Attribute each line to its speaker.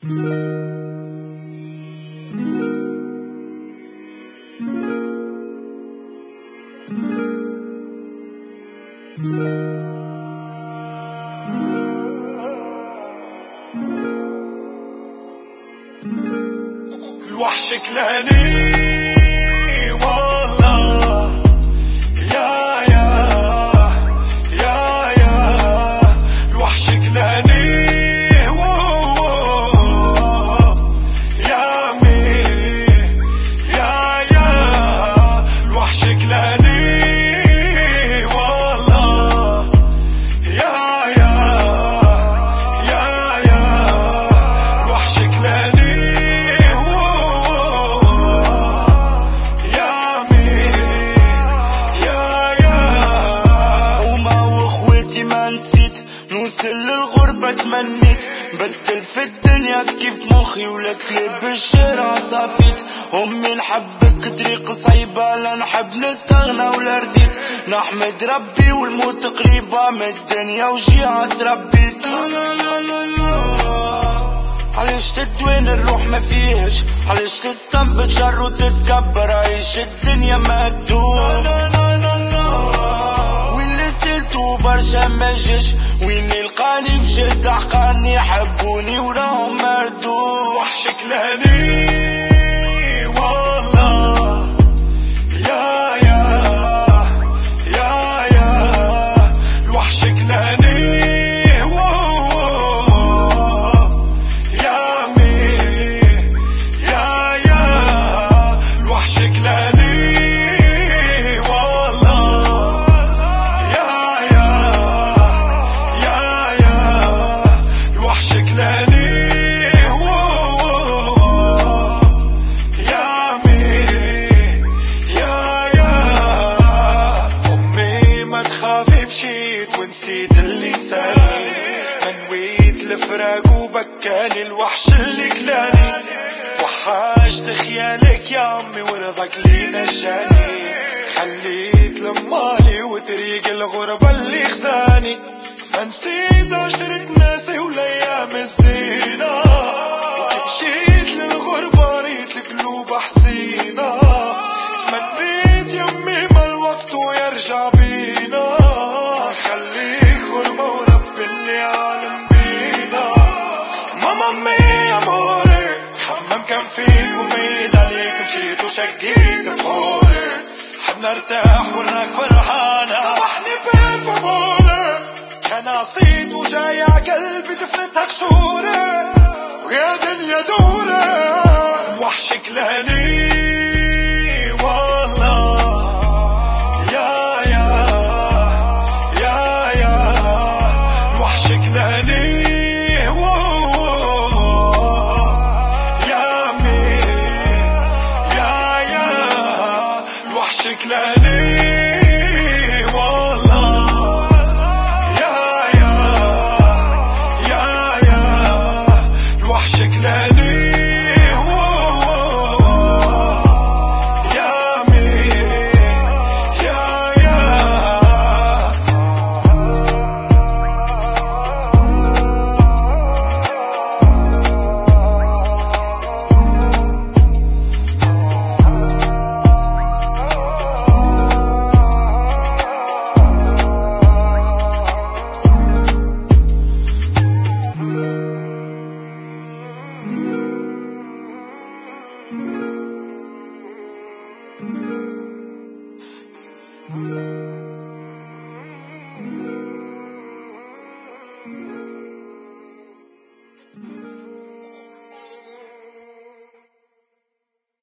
Speaker 1: الوحش كلاني والله يا الوحش كلاني يا مين يا الوحش كلاني والله يا الوحش كلاني للغربة تمنيت بدل في الدنيا كيف مخي ولكلي بالشارع صافيت أمي نحبك طريق صعيبة لا نحب نستغنى ولا رضيت نحمد ربي والموت قريبة من الدنيا وجيعة تربيت علاش تدوين الروح ما فيهش علاش تستنبط شر وتتكبر عيش الدنيا ما تدوم واللي سلتو برشا ما جاش وين يلقاني في شدة حقاني حبوني وراهم مردود وحش كلاني والله يا الوحش كلاني يا مين يا الوحش كلاني والله الوحش كلاني يا مين أمي ما تخافي مشيت ونسيت اللي نساني منويت الفراق وبكاني الوحش اللي كلاني وحشت خيالك يا أمي ورضاك لي نجاني خليت لمالي وطريق الغربة اللي خذاني ما نسيت عشرة ناسي والايام الزينة ومشيت للغربة ريت القلوب حزينة تمنيت يمي ما الوقت ويرجع بينا خليك غربة ورب اللي عالم بينا ماما امي اموري حمام كان فيك وبعيد عليك مشيت وشقيت بحوري حد نرتاح وراك